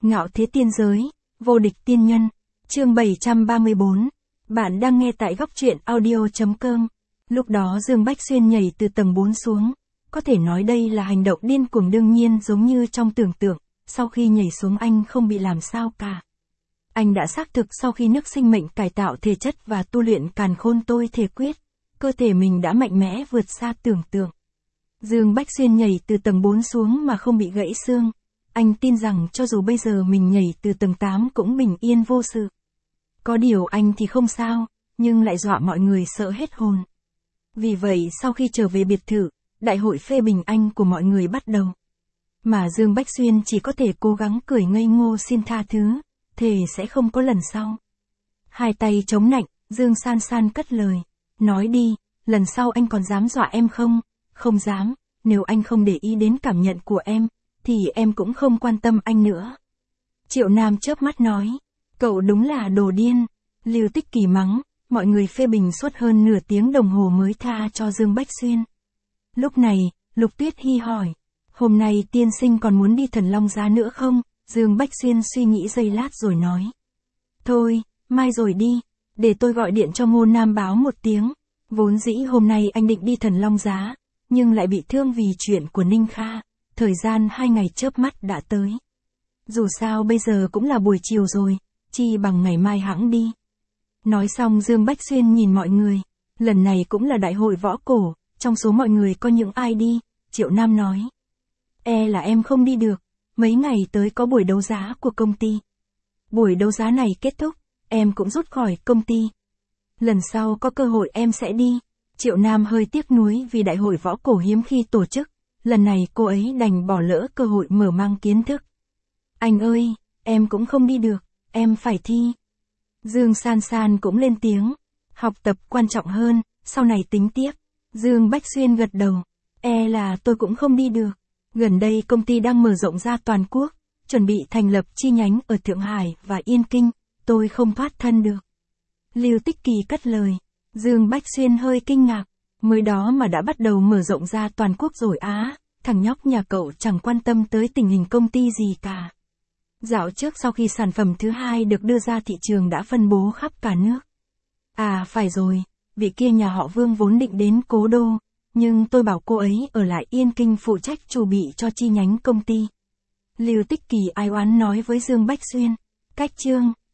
Ngạo thế tiên giới, vô địch tiên nhân, chương 734. Bạn đang nghe tại góc truyện audio.com. Lúc đó Dương Bách Xuyên nhảy từ tầng 4 xuống. Có thể nói đây là hành động điên cuồng, đương nhiên giống như trong tưởng tượng, sau khi nhảy xuống anh không bị làm sao cả. Anh đã xác thực sau khi nước sinh mệnh cải tạo thể chất và tu luyện càn khôn tôi thể quyết, cơ thể mình đã mạnh mẽ vượt xa tưởng tượng. Dương Bách Xuyên nhảy từ tầng 4 xuống mà không bị gãy xương. Anh tin rằng cho dù bây giờ mình nhảy từ tầng 8 cũng bình yên vô sự. Có điều anh thì không sao, nhưng lại dọa mọi người sợ hết hồn. Vì vậy sau khi trở về biệt thự, đại hội phê bình anh của mọi người bắt đầu. Mà Dương Bách Xuyên chỉ có thể cố gắng cười ngây ngô xin tha thứ, thề sẽ không có lần sau. Hai tay chống nạnh, Dương San San cất lời. Nói đi, lần sau anh còn dám dọa em không? Không dám, nếu anh không để ý đến cảm nhận của em, thì em cũng không quan tâm anh nữa. Triệu Nam chớp mắt nói, cậu đúng là đồ điên. Lưu Tích Kỳ mắng, mọi người phê bình suốt hơn nửa tiếng đồng hồ mới tha cho Dương Bách Xuyên. Lúc này, Lục Tuyết Hy hỏi, hôm nay tiên sinh còn muốn đi Thần Long Giá nữa không? Dương Bách Xuyên suy nghĩ giây lát rồi nói, thôi, mai rồi đi, để tôi gọi điện cho Ngô Nam báo một tiếng. Vốn dĩ hôm nay anh định đi Thần Long Giá, nhưng lại bị thương vì chuyện của Ninh Kha. Thời gian 2 ngày chớp mắt đã tới. Dù sao bây giờ cũng là buổi chiều rồi, chi bằng ngày mai hẵng đi. Nói xong Dương Bách Xuyên nhìn mọi người. Lần này cũng là đại hội võ cổ, trong số mọi người có những ai đi? Triệu Nam nói. Là em không đi được, mấy ngày tới có buổi đấu giá của công ty. Buổi đấu giá này kết thúc, em cũng rút khỏi công ty. Lần sau có cơ hội em sẽ đi. Triệu Nam hơi tiếc nuối vì đại hội võ cổ hiếm khi tổ chức. Lần này cô ấy đành bỏ lỡ cơ hội mở mang kiến thức. Anh ơi, em cũng không đi được, em phải thi. Dương San San cũng lên tiếng. Học tập quan trọng hơn, sau này tính tiếp. Dương Bách Xuyên gật đầu. Là tôi cũng không đi được. Gần đây công ty đang mở rộng ra toàn quốc, chuẩn bị thành lập chi nhánh ở Thượng Hải và Yên Kinh, tôi không thoát thân được. Lưu Tích Kỳ cất lời. Dương Bách Xuyên hơi kinh ngạc. Mới đó mà đã bắt đầu mở rộng ra toàn quốc rồi á, thằng nhóc nhà cậu chẳng quan tâm tới tình hình công ty gì cả. Dạo trước sau khi sản phẩm thứ 2 được đưa ra thị trường đã phân bố khắp cả nước. Phải rồi, vị kia nhà họ Vương vốn định đến Cố Đô, nhưng tôi bảo cô ấy ở lại Yên Kinh phụ trách chuẩn bị cho chi nhánh công ty. Lưu Tích Kỳ ai oán nói với Dương Bách Xuyên. Cách chương